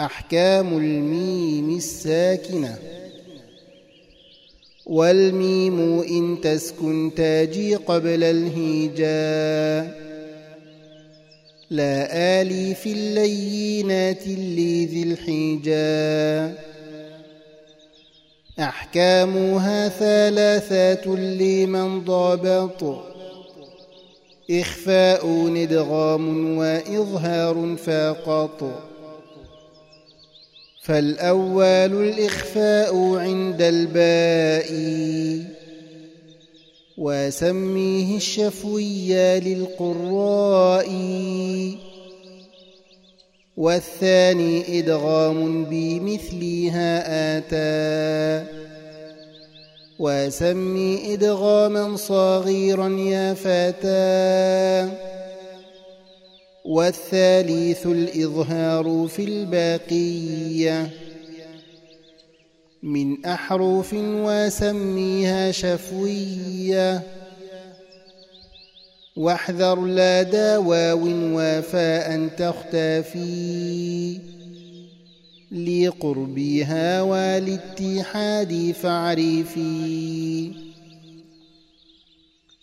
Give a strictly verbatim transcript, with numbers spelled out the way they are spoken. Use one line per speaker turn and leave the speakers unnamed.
أحكام الميم الساكنة. والميم إن تسكن تاجي قبل الهجاء لا آلي في اللينات لذي الحجاء. أحكامها ثلاثات لمن ضبط إخفاء إدغام وإظهار فقط. فالأول الإخفاء عند الباء وسميه الشفوي للقراء. والثاني إدغام بمثلها آتى وسمي إدغاما صغيرا يا فتى. والثالث الإظهار في الباقية من أحرف وسميها شفوية. واحذر لدى واو وفاء تختفي لقربها والاتحاد فاعرفي.